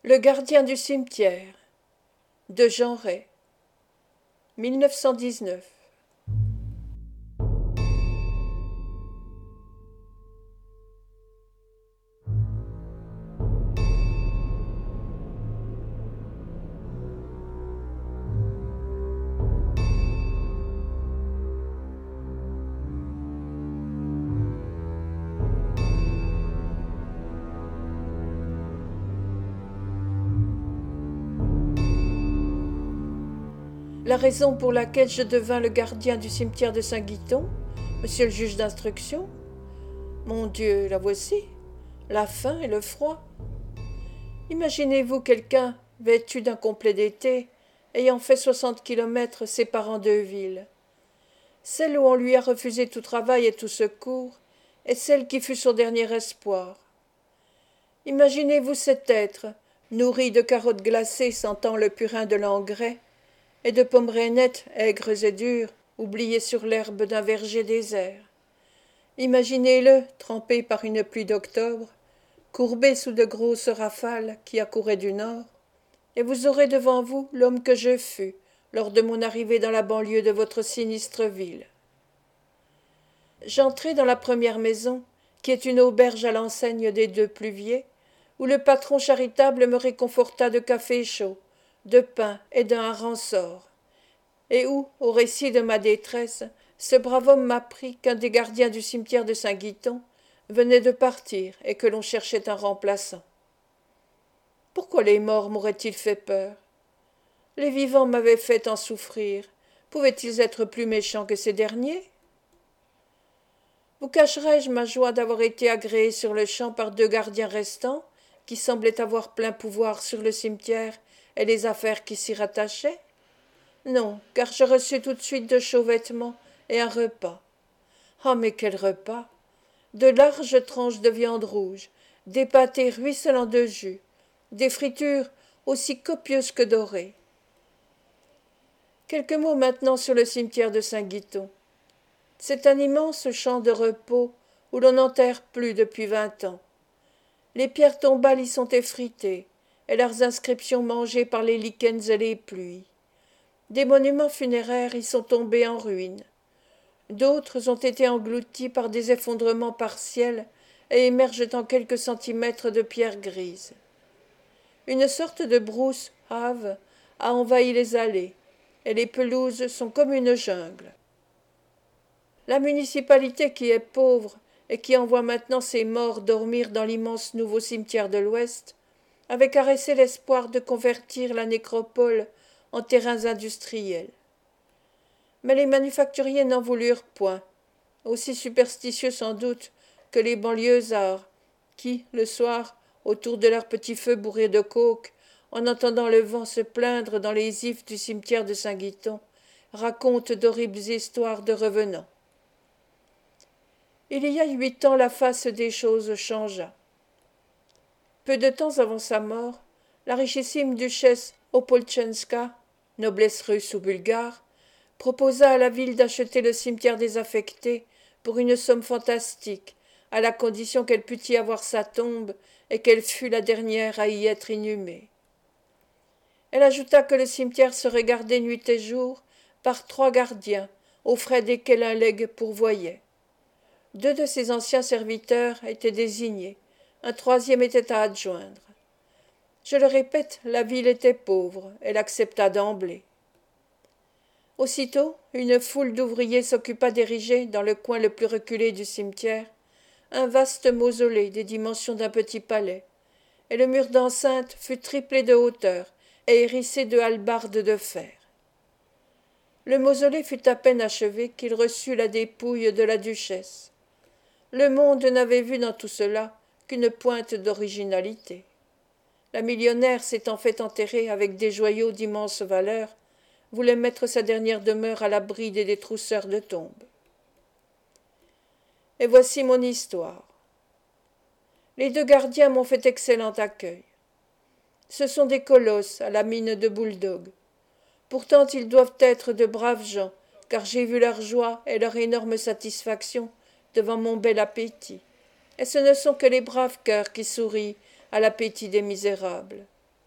Le gardien du cimetière de Jean Ray, 1919. La raison pour laquelle je devins le gardien du cimetière de Saint-Guiton, monsieur le juge d'instruction? Mon Dieu, la voici. La faim et le froid. Imaginez-vous quelqu'un vêtu d'un complet d'été, ayant fait 60 kilomètres séparant deux villes. Celle où on lui a refusé tout travail et tout secours, est celle qui fut son dernier espoir. Imaginez-vous cet être, nourri de carottes glacées sentant le purin de l'engrais, et de pommes rainettes aigres et dures, oubliées sur l'herbe d'un verger désert. Imaginez-le, trempé par une pluie d'octobre, courbé sous de grosses rafales qui accouraient du nord, et vous aurez devant vous l'homme que je fus lors de mon arrivée dans la banlieue de votre sinistre ville. J'entrai dans la première maison, qui est une auberge à l'enseigne des deux pluviers, où le patron charitable me réconforta de café chaud, de pain et d'un hareng-sort, et où, au récit de ma détresse, ce brave homme m'apprit qu'un des gardiens du cimetière de Saint-Guiton venait de partir et que l'on cherchait un remplaçant. Pourquoi les morts m'auraient-ils fait peur? Les vivants m'avaient fait en souffrir. Pouvaient-ils être plus méchants que ces derniers? Vous cacherai-je ma joie d'avoir été agréé sur le champ par deux gardiens restants, qui semblaient avoir plein pouvoir sur le cimetière et les affaires qui s'y rattachaient? Non, car je reçus tout de suite de chauds vêtements et un repas. Ah, mais quel repas! De larges tranches de viande rouge, des pâtés ruisselants de jus, des fritures aussi copieuses que dorées. Quelques mots maintenant sur le cimetière de Saint-Guiton. C'est un immense champ de repos où l'on n'enterre plus depuis 20 ans. Les pierres tombales y sont effritées, et leurs inscriptions mangées par les lichens et les pluies. Des monuments funéraires y sont tombés en ruine. D'autres ont été engloutis par des effondrements partiels et émergent en quelques centimètres de pierres grises. Une sorte de brousse hâve a envahi les allées, et les pelouses sont comme une jungle. La municipalité qui est pauvre et qui envoie maintenant ses morts dormir dans l'immense nouveau cimetière de l'Ouest, avait caressé l'espoir de convertir la nécropole en terrains industriels. Mais les manufacturiers n'en voulurent point, aussi superstitieux sans doute que les banlieusards, qui, le soir, autour de leur petit feu bourré de coke, en entendant le vent se plaindre dans les ifs du cimetière de Saint-Guiton, racontent d'horribles histoires de revenants. Il y a 8 ans, la face des choses changea. Peu de temps avant sa mort, la richissime duchesse Opolchenska, noblesse russe ou bulgare, proposa à la ville d'acheter le cimetière désaffecté pour une somme fantastique, à la condition qu'elle pût y avoir sa tombe et qu'elle fût la dernière à y être inhumée. Elle ajouta que le cimetière serait gardé nuit et jour par 3 gardiens, aux frais desquels un legs pourvoyait. 2 de ses anciens serviteurs étaient désignés, un 3e était à adjoindre. Je le répète, la ville était pauvre, elle accepta d'emblée. Aussitôt, une foule d'ouvriers s'occupa d'ériger, dans le coin le plus reculé du cimetière, un vaste mausolée des dimensions d'un petit palais, et le mur d'enceinte fut triplé de hauteur et hérissé de hallebardes de fer. Le mausolée fut à peine achevé qu'il reçut la dépouille de la duchesse. Le monde n'avait vu dans tout cela qu'une pointe d'originalité. La millionnaire s'étant fait enterrer avec des joyaux d'immense valeur, voulait mettre sa dernière demeure à l'abri des détrousseurs de tombes. Et voici mon histoire. Les 2 gardiens m'ont fait excellent accueil. Ce sont des colosses à la mine de bouledogue. Pourtant ils doivent être de braves gens, car j'ai vu leur joie et leur énorme satisfaction devant mon bel appétit. Et ce ne sont que les braves cœurs qui sourient à l'appétit des misérables.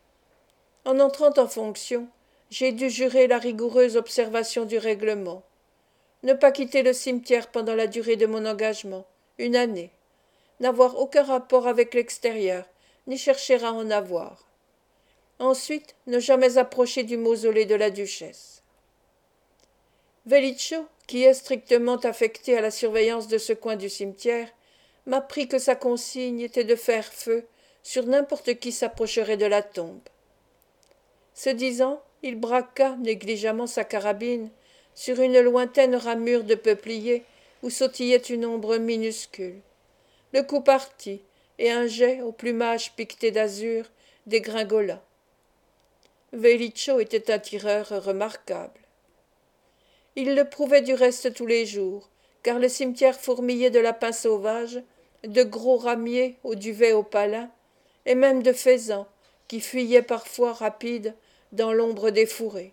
En entrant en fonction, j'ai dû jurer la rigoureuse observation du règlement. Ne pas quitter le cimetière pendant la durée de mon engagement, 1 année. N'avoir aucun rapport avec l'extérieur, ni chercher à en avoir. Ensuite, ne jamais approcher du mausolée de la duchesse. Veličo, qui est strictement affecté à la surveillance de ce coin du cimetière, m'apprit que sa consigne était de faire feu sur n'importe qui s'approcherait de la tombe. Ce disant, il braqua négligemment sa carabine sur une lointaine ramure de peuplier où sautillait une ombre minuscule. Le coup partit, et un jet au plumage piqueté d'azur dégringola. Veličo était un tireur remarquable. Il le prouvait du reste tous les jours, car le cimetière fourmillait de lapins sauvages, de gros ramiers au duvet opalin, et même de faisans qui fuyaient parfois rapides dans l'ombre des fourrés.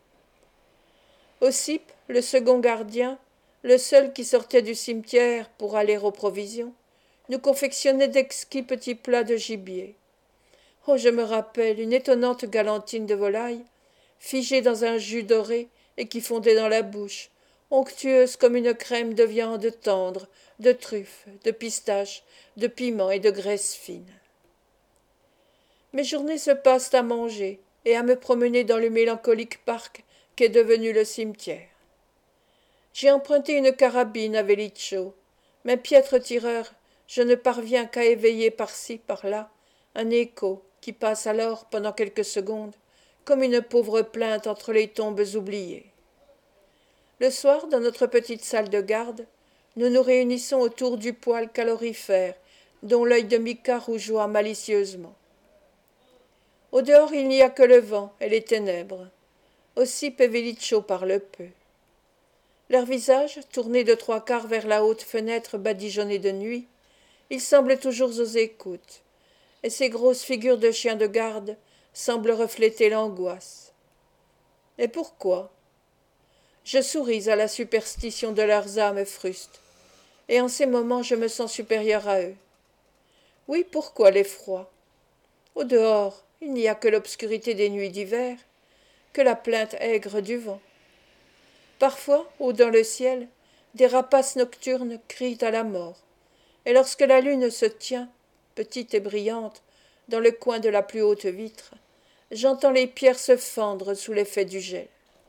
Ossip, le second gardien, le seul qui sortait du cimetière pour aller aux provisions, nous confectionnait d'exquis petits plats de gibier. Oh, je me rappelle une étonnante galantine de volaille, figée dans un jus doré et qui fondait dans la bouche, onctueuse comme une crème de viande tendre, de truffes, de pistaches, de piments et de graisse fine. Mes journées se passent à manger et à me promener dans le mélancolique parc qu'est devenu le cimetière. J'ai emprunté une carabine à Veličo, mais piètre tireur, je ne parviens qu'à éveiller par-ci, par-là, un écho qui passe alors, pendant quelques secondes, comme une pauvre plainte entre les tombes oubliées. Le soir, dans notre petite salle de garde, nous nous réunissons autour du poêle calorifère, dont l'œil de Mika rougeoie malicieusement. Au dehors, il n'y a que le vent et les ténèbres. Ossip et Veličo parlent peu. Leurs visages, tournés de 3/4 vers la haute fenêtre badigeonnée de nuit, ils semblent toujours aux écoutes, et ces grosses figures de chiens de garde semblent refléter l'angoisse. Et pourquoi? Je souris à la superstition de leurs âmes frustes, et en ces moments je me sens supérieur à eux. Oui, pourquoi l'effroi? Au dehors, il n'y a que l'obscurité des nuits d'hiver, que la plainte aigre du vent. Parfois, haut dans le ciel, des rapaces nocturnes crient à la mort, et lorsque la lune se tient, petite et brillante, dans le coin de la plus haute vitre, j'entends les pierres se fendre sous l'effet du gel.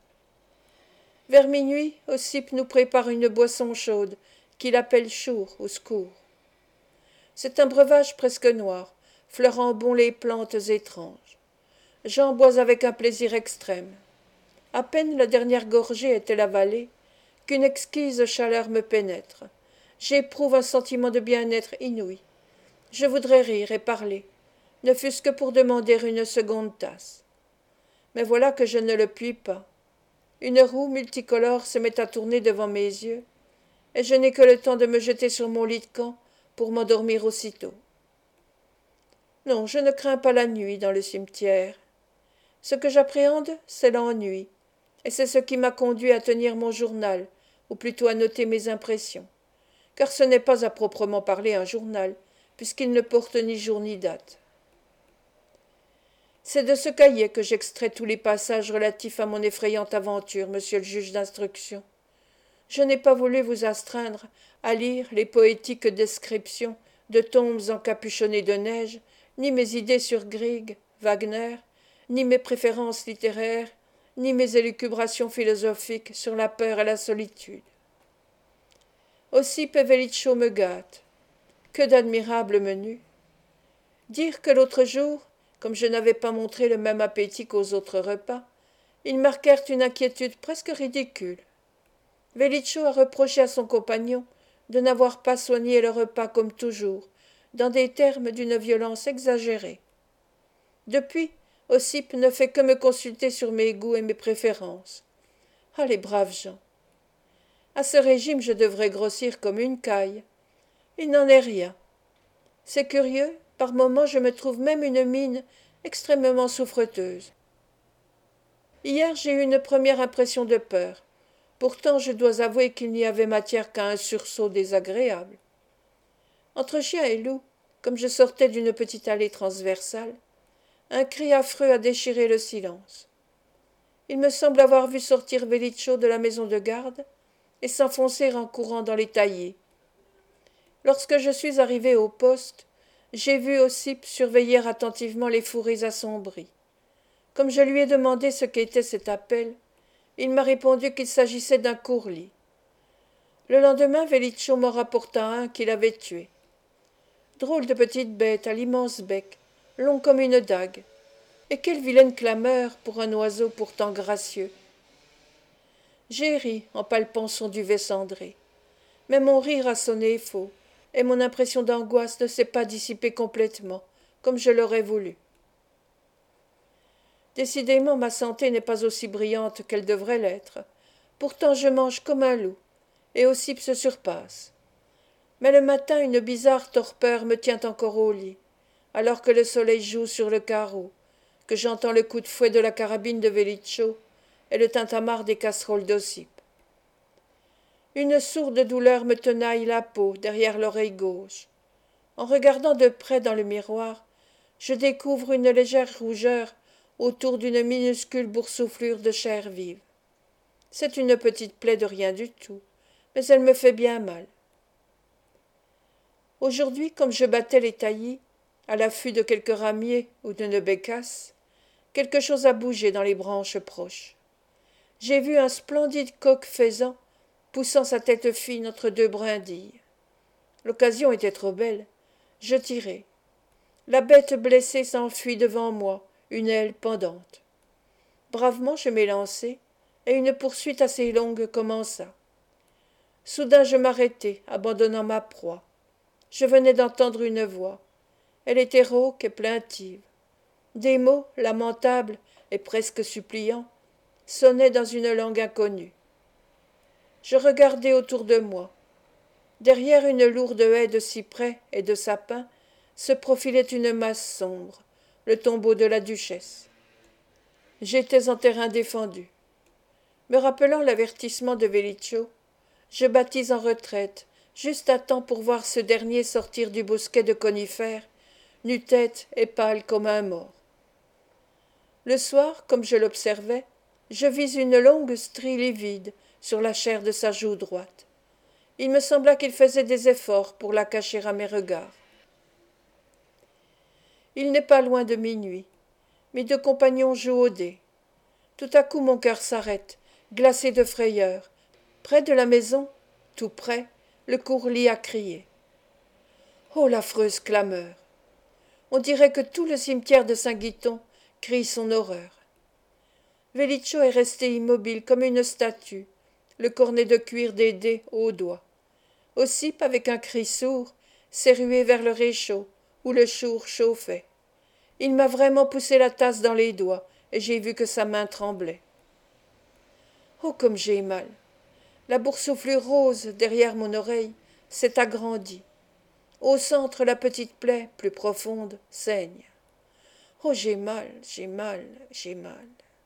Vers minuit, Ossip nous prépare une boisson chaude qu'il appelle chour ou secours. C'est un breuvage presque noir, fleurant bon les plantes étranges. J'en bois avec un plaisir extrême. À peine la dernière gorgée est-elle avalée qu'une exquise chaleur me pénètre. J'éprouve un sentiment de bien-être inouï. Je voudrais rire et parler, ne fût-ce que pour demander une seconde tasse. Mais voilà que je ne le puis pas. Une roue multicolore se met à tourner devant mes yeux, et je n'ai que le temps de me jeter sur mon lit de camp pour m'endormir aussitôt. Non, je ne crains pas la nuit dans le cimetière. Ce que j'appréhende, c'est l'ennui, et c'est ce qui m'a conduit à tenir mon journal, ou plutôt à noter mes impressions, car ce n'est pas à proprement parler un journal, puisqu'il ne porte ni jour ni date. C'est de ce cahier que j'extrais tous les passages relatifs à mon effrayante aventure, monsieur le juge d'instruction. Je n'ai pas voulu vous astreindre à lire les poétiques descriptions de tombes encapuchonnées de neige, ni mes idées sur Grieg, Wagner, ni mes préférences littéraires, ni mes élucubrations philosophiques sur la peur et la solitude. Ossip et Veličo me gâtent. Que d'admirables menus! Dire que l'autre jour, comme je n'avais pas montré le même appétit qu'aux autres repas, ils marquèrent une inquiétude presque ridicule. Veličo a reproché à son compagnon de n'avoir pas soigné le repas comme toujours, dans des termes d'une violence exagérée. Depuis, Ossip ne fait que me consulter sur mes goûts et mes préférences. Ah, les braves gens! À ce régime, je devrais grossir comme une caille. Il n'en est rien. C'est curieux, par moments je me trouve même une mine extrêmement souffreteuse. Hier j'ai eu une première impression de peur. Pourtant je dois avouer qu'il n'y avait matière qu'à un sursaut désagréable. Entre chien et loup, comme je sortais d'une petite allée transversale, Un cri affreux a déchiré le silence. Il me semble avoir vu sortir Veličo de la maison de garde et s'enfoncer en courant dans les taillés. Lorsque je suis arrivé au poste, j'ai vu Ossip surveiller attentivement les fourrés assombris. Comme je lui ai demandé ce qu'était cet appel, il m'a répondu qu'il s'agissait d'un courlis. Le lendemain, Veličo m'en rapporta un qu'il avait tué. Drôle de petite bête à l'immense bec, long comme une dague. Et quelle vilaine clameur pour un oiseau pourtant gracieux. J'ai ri en palpant son duvet cendré. Mais mon rire a sonné faux, et mon impression d'angoisse ne s'est pas dissipée complètement, comme je l'aurais voulu. Décidément, ma santé n'est pas aussi brillante qu'elle devrait l'être. Pourtant, je mange comme un loup, et Ossip se surpasse. Mais le matin, une bizarre torpeur me tient encore au lit, alors que le soleil joue sur le carreau, que j'entends le coup de fouet de la carabine de Veličo et le tintamarre des casseroles d'Ossip. Une sourde douleur me tenaille la peau derrière l'oreille gauche. En regardant de près dans le miroir, je découvre une légère rougeur autour d'une minuscule boursouflure de chair vive. C'est une petite plaie de rien du tout, mais elle me fait bien mal. Aujourd'hui, comme je battais les taillis, à l'affût de quelques ramiers ou d'une bécasse, quelque chose a bougé dans les branches proches. J'ai vu un splendide coq faisan poussant sa tête fine entre deux brindilles. L'occasion était trop belle. Je tirai. La bête blessée s'enfuit devant moi, une aile pendante. Bravement je m'élançai, et une poursuite assez longue commença. Soudain je m'arrêtai, abandonnant ma proie. Je venais d'entendre une voix. Elle était rauque et plaintive. Des mots, lamentables et presque suppliants, sonnaient dans une langue inconnue. Je regardai autour de moi. Derrière une lourde haie de cyprès et de sapins se profilait une masse sombre, le tombeau de la duchesse. J'étais en terrain défendu. Me rappelant l'avertissement de Veličo, je battis en retraite, juste à temps pour voir ce dernier sortir du bosquet de conifères, nu-tête et pâle comme un mort. Le soir, comme je l'observais, je vis une longue strie livide sur la chair de sa joue droite. Il me sembla qu'il faisait des efforts pour la cacher à mes regards. Il n'est pas loin de minuit. Mes deux compagnons jouent au dé. Tout à coup mon cœur s'arrête, glacé de frayeur. Près de la maison, tout près, le courlis a crié. Oh, l'affreuse clameur! On dirait que tout le cimetière de Saint-Guiton crie son horreur. Veličo est resté immobile comme une statue, le cornet de cuir des dés au doigt. Ossip, avec un cri sourd, s'est rué vers le réchaud, où le chour chauffait. Il m'a vraiment poussé la tasse dans les doigts, et j'ai vu que sa main tremblait. Oh, comme j'ai mal! La boursouflure rose, derrière mon oreille, s'est agrandie. Au centre, la petite plaie, plus profonde, saigne. Oh, j'ai mal, j'ai mal, j'ai mal.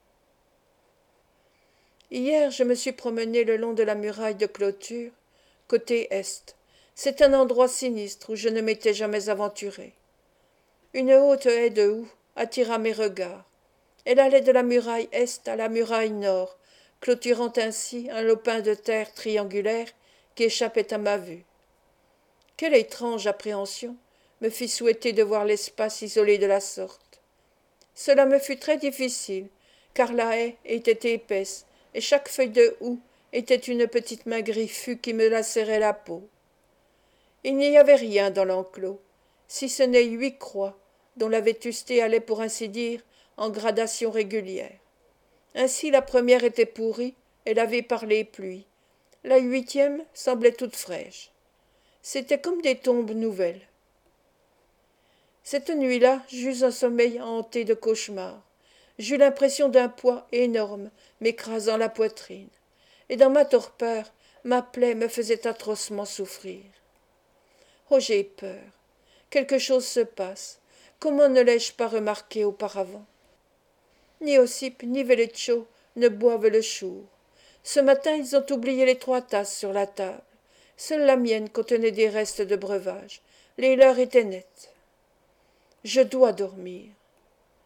Hier, je me suis promené le long de la muraille de clôture, côté est. C'est un endroit sinistre où je ne m'étais jamais aventuré. Une haute haie de houx attira mes regards. Elle allait de la muraille est à la muraille nord, clôturant ainsi un lopin de terre triangulaire qui échappait à ma vue. Quelle étrange appréhension me fit souhaiter de voir l'espace isolé de la sorte. Cela me fut très difficile, car la haie était épaisse, et chaque feuille de houx était une petite main griffue qui me lacérait la peau. Il n'y avait rien dans l'enclos, si ce n'est 8 croix, dont la vétusté allait pour ainsi dire en gradation régulière. Ainsi la première était pourrie et lavée par les pluies. La 8e semblait toute fraîche. C'étaient comme des tombes nouvelles. Cette nuit-là, j'eus un sommeil hanté de cauchemars. J'eus l'impression d'un poids énorme m'écrasant la poitrine. Et dans ma torpeur, ma plaie me faisait atrocement souffrir. Oh, j'ai peur. Quelque chose se passe. Comment ne l'ai-je pas remarqué auparavant? Ni Ossip ni Veličo ne boivent le chour. Ce matin, ils ont oublié les 3 tasses sur la table. Seule la mienne contenait des restes de breuvage. Les leurs étaient nets. Je dois dormir.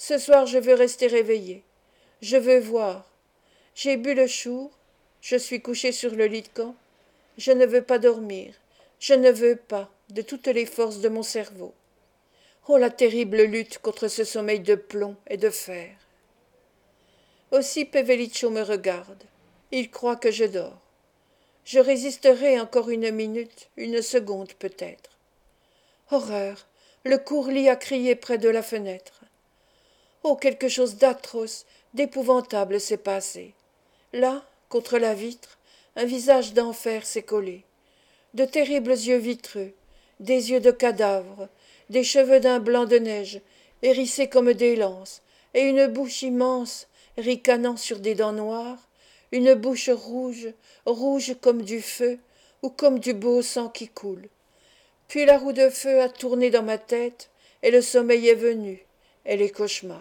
Ce soir je veux rester éveillée. Je veux voir. J'ai bu le chour. Je suis couchée sur le lit de camp. Je ne veux pas dormir. Je ne veux pas, de toutes les forces de mon cerveau. Oh, la terrible lutte contre ce sommeil de plomb et de fer. Aussi Peveliccio me regarde. Il croit que je dors. Je résisterai encore une minute, une seconde peut-être. Horreur! Le courlis a crié près de la fenêtre. Oh, quelque chose d'atroce, d'épouvantable s'est passé. Là, contre la vitre, un visage d'enfer s'est collé. De terribles yeux vitreux, des yeux de cadavre, des cheveux d'un blanc de neige, hérissés comme des lances, et une bouche immense, ricanant sur des dents noires, une bouche rouge, rouge comme du feu, ou comme du beau sang qui coule. Puis la roue de feu a tourné dans ma tête, et le sommeil est venu, et les cauchemars.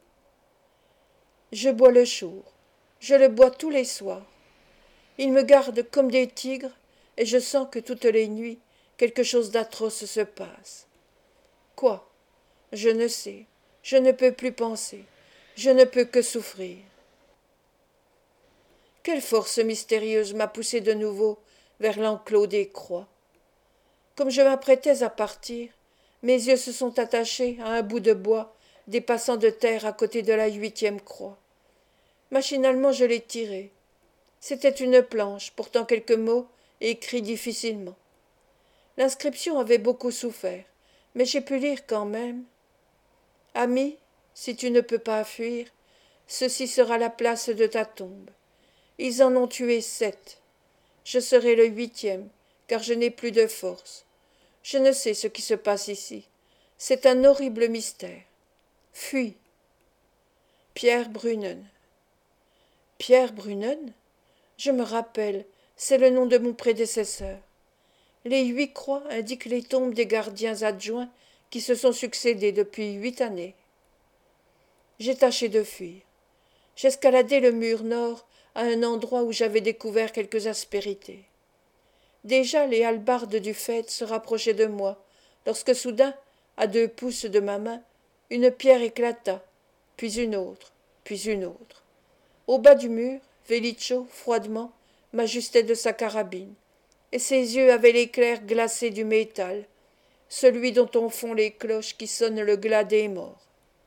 Je bois le chour, je le bois tous les soirs. Ils me gardent comme des tigres, et je sens que toutes les nuits, quelque chose d'atroce se passe. Quoi? Je ne sais, je ne peux plus penser, je ne peux que souffrir. Quelle force mystérieuse m'a poussé de nouveau vers l'enclos des croix. Comme je m'apprêtais à partir, mes yeux se sont attachés à un bout de bois dépassant de terre à côté de la 8e croix. Machinalement je l'ai tiré. C'était une planche portant quelques mots écrits difficilement. L'inscription avait beaucoup souffert, mais j'ai pu lire quand même. Ami, si tu ne peux pas fuir, ceci sera la place de ta tombe. Ils en ont tué 7. Je serai le 8e, car je n'ai plus de force. Je ne sais ce qui se passe ici. C'est un horrible mystère. Fuis. Pierre Brunnen. Pierre Brunnen? Je me rappelle, c'est le nom de mon prédécesseur. Les 8 croix indiquent les tombes des gardiens adjoints qui se sont succédés depuis 8 années. J'ai tâché de fuir. J'escaladai le mur nord à un endroit où j'avais découvert quelques aspérités. Déjà les hallebardes du faîte se rapprochaient de moi, lorsque soudain, à 2 pouces de ma main, une pierre éclata, puis une autre, puis une autre. Au bas du mur, Vélicho, froidement, m'ajustait de sa carabine, et ses yeux avaient l'éclair glacé du métal, celui dont on fond les cloches qui sonnent le glas des morts.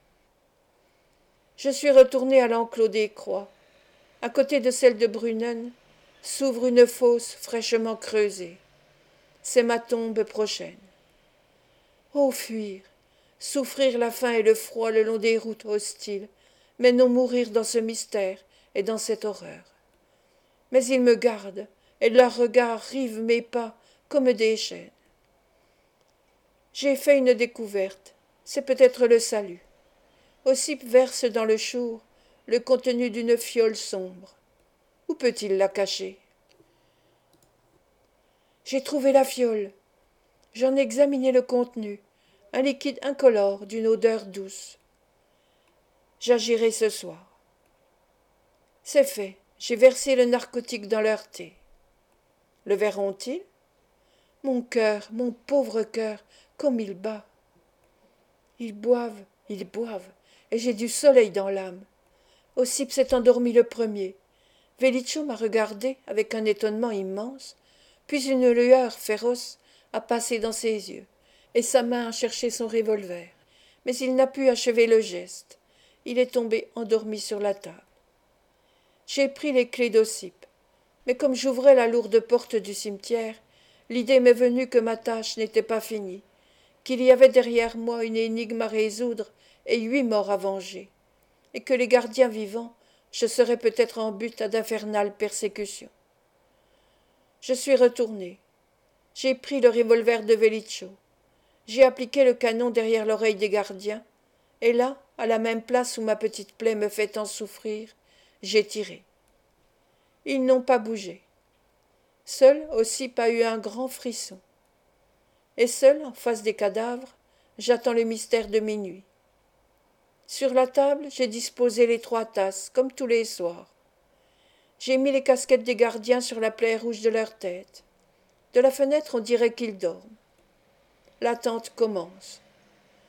Je suis retourné à l'enclos des croix. À côté de celle de Brunnen s'ouvre une fosse fraîchement creusée. C'est ma tombe prochaine. Oh, fuir, souffrir la faim et le froid le long des routes hostiles, mais non mourir dans ce mystère et dans cette horreur. Mais ils me gardent, et leurs regards rivent mes pas comme des chaînes. J'ai fait une découverte, c'est peut-être le salut. Ossip verse dans le chour le contenu d'une fiole sombre. Où peut-il la cacher? J'ai trouvé la fiole. J'en ai examiné le contenu, un liquide incolore d'une odeur douce. J'agirai ce soir. C'est fait, j'ai versé le narcotique dans leur thé. Le verront-ils? Mon cœur, mon pauvre cœur, comme il bat. Ils boivent, et j'ai du soleil dans l'âme. Ossip s'est endormi le premier. Vélicho m'a regardé avec un étonnement immense, puis une lueur féroce a passé dans ses yeux, et sa main a cherché son revolver. Mais il n'a pu achever le geste. Il est tombé endormi sur la table. J'ai pris les clés d'Ossip, mais comme j'ouvrais la lourde porte du cimetière, l'idée m'est venue que ma tâche n'était pas finie, qu'il y avait derrière moi une énigme à résoudre et 8 morts à venger, et que les gardiens vivants, je serais peut-être en butte à d'infernales persécutions. Je suis retourné. J'ai pris le revolver de Vélicho. J'ai appliqué le canon derrière l'oreille des gardiens, et là, à la même place où ma petite plaie me fait tant souffrir, j'ai tiré. Ils n'ont pas bougé. Seul Ossip a eu un grand frisson. Et seul, en face des cadavres, j'attends le mystère de minuit. Sur la table, j'ai disposé les 3 tasses, comme tous les soirs. J'ai mis les casquettes des gardiens sur la plaie rouge de leur tête. De la fenêtre, on dirait qu'ils dorment. L'attente commence.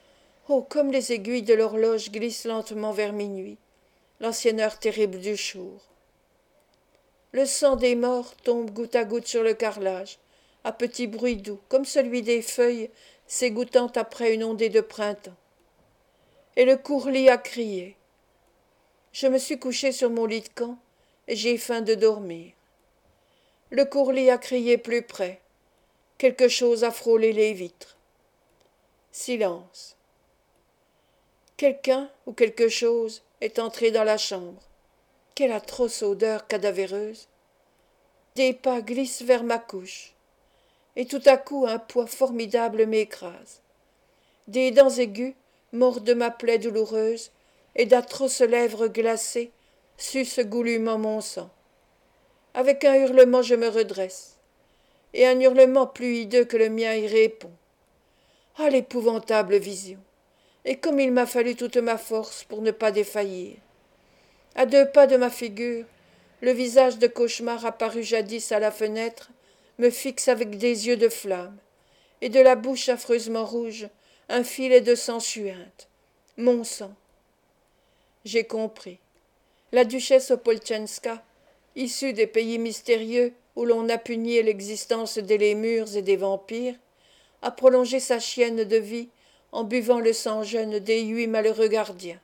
Oh, comme les aiguilles de l'horloge glissent lentement vers minuit, l'ancienne heure terrible du jour. Le sang des morts tombe goutte à goutte sur le carrelage, à petit bruit doux, comme celui des feuilles s'égouttant après une ondée de printemps. Et le courlis a crié. Je me suis couché sur mon lit de camp, et j'ai faim de dormir. Le courlis a crié plus près. Quelque chose a frôlé les vitres. Silence. Quelqu'un ou quelque chose est entré dans la chambre. Quelle atroce odeur cadavéreuse. Des pas glissent vers ma couche. Et tout à coup un poids formidable m'écrase. Des dents aiguës mordent ma plaie douloureuse, et d'atroces lèvres glacées sucent goulûment mon sang. Avec un hurlement je me redresse, et un hurlement plus hideux que le mien y répond. Ah, l'épouvantable vision! Et comme il m'a fallu toute ma force pour ne pas défaillir. À 2 pas de ma figure, le visage de cauchemar apparu jadis à la fenêtre me fixe avec des yeux de flamme, et de la bouche affreusement rouge un filet de sang suinte. Mon sang. J'ai compris. La duchesse Opolczenska, issue des pays mystérieux où l'on a puni l'existence des lémures et des vampires, a prolongé sa chienne de vie en buvant le sang jeune des 8 malheureux gardiens.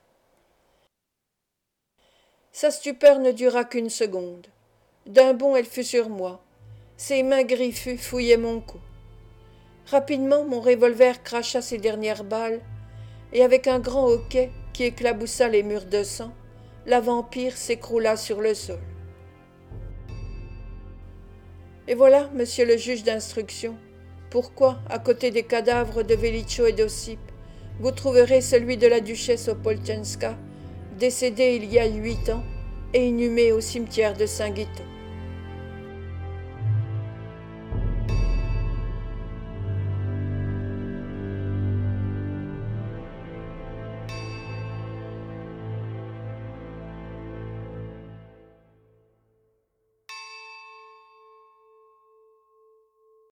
Sa stupeur ne dura qu'une seconde. D'un bond elle fut sur moi. Ses mains griffues fouillaient mon cou. Rapidement mon revolver cracha ses dernières balles, et avec un grand hoquet qui éclaboussa les murs de sang, la vampire s'écroula sur le sol. Et voilà, monsieur le juge d'instruction, pourquoi, à côté des cadavres de Veličo et d'Ossip, vous trouverez celui de la duchesse Opolczenska, décédée il y a 8 ans et inhumée au cimetière de Saint-Guiton.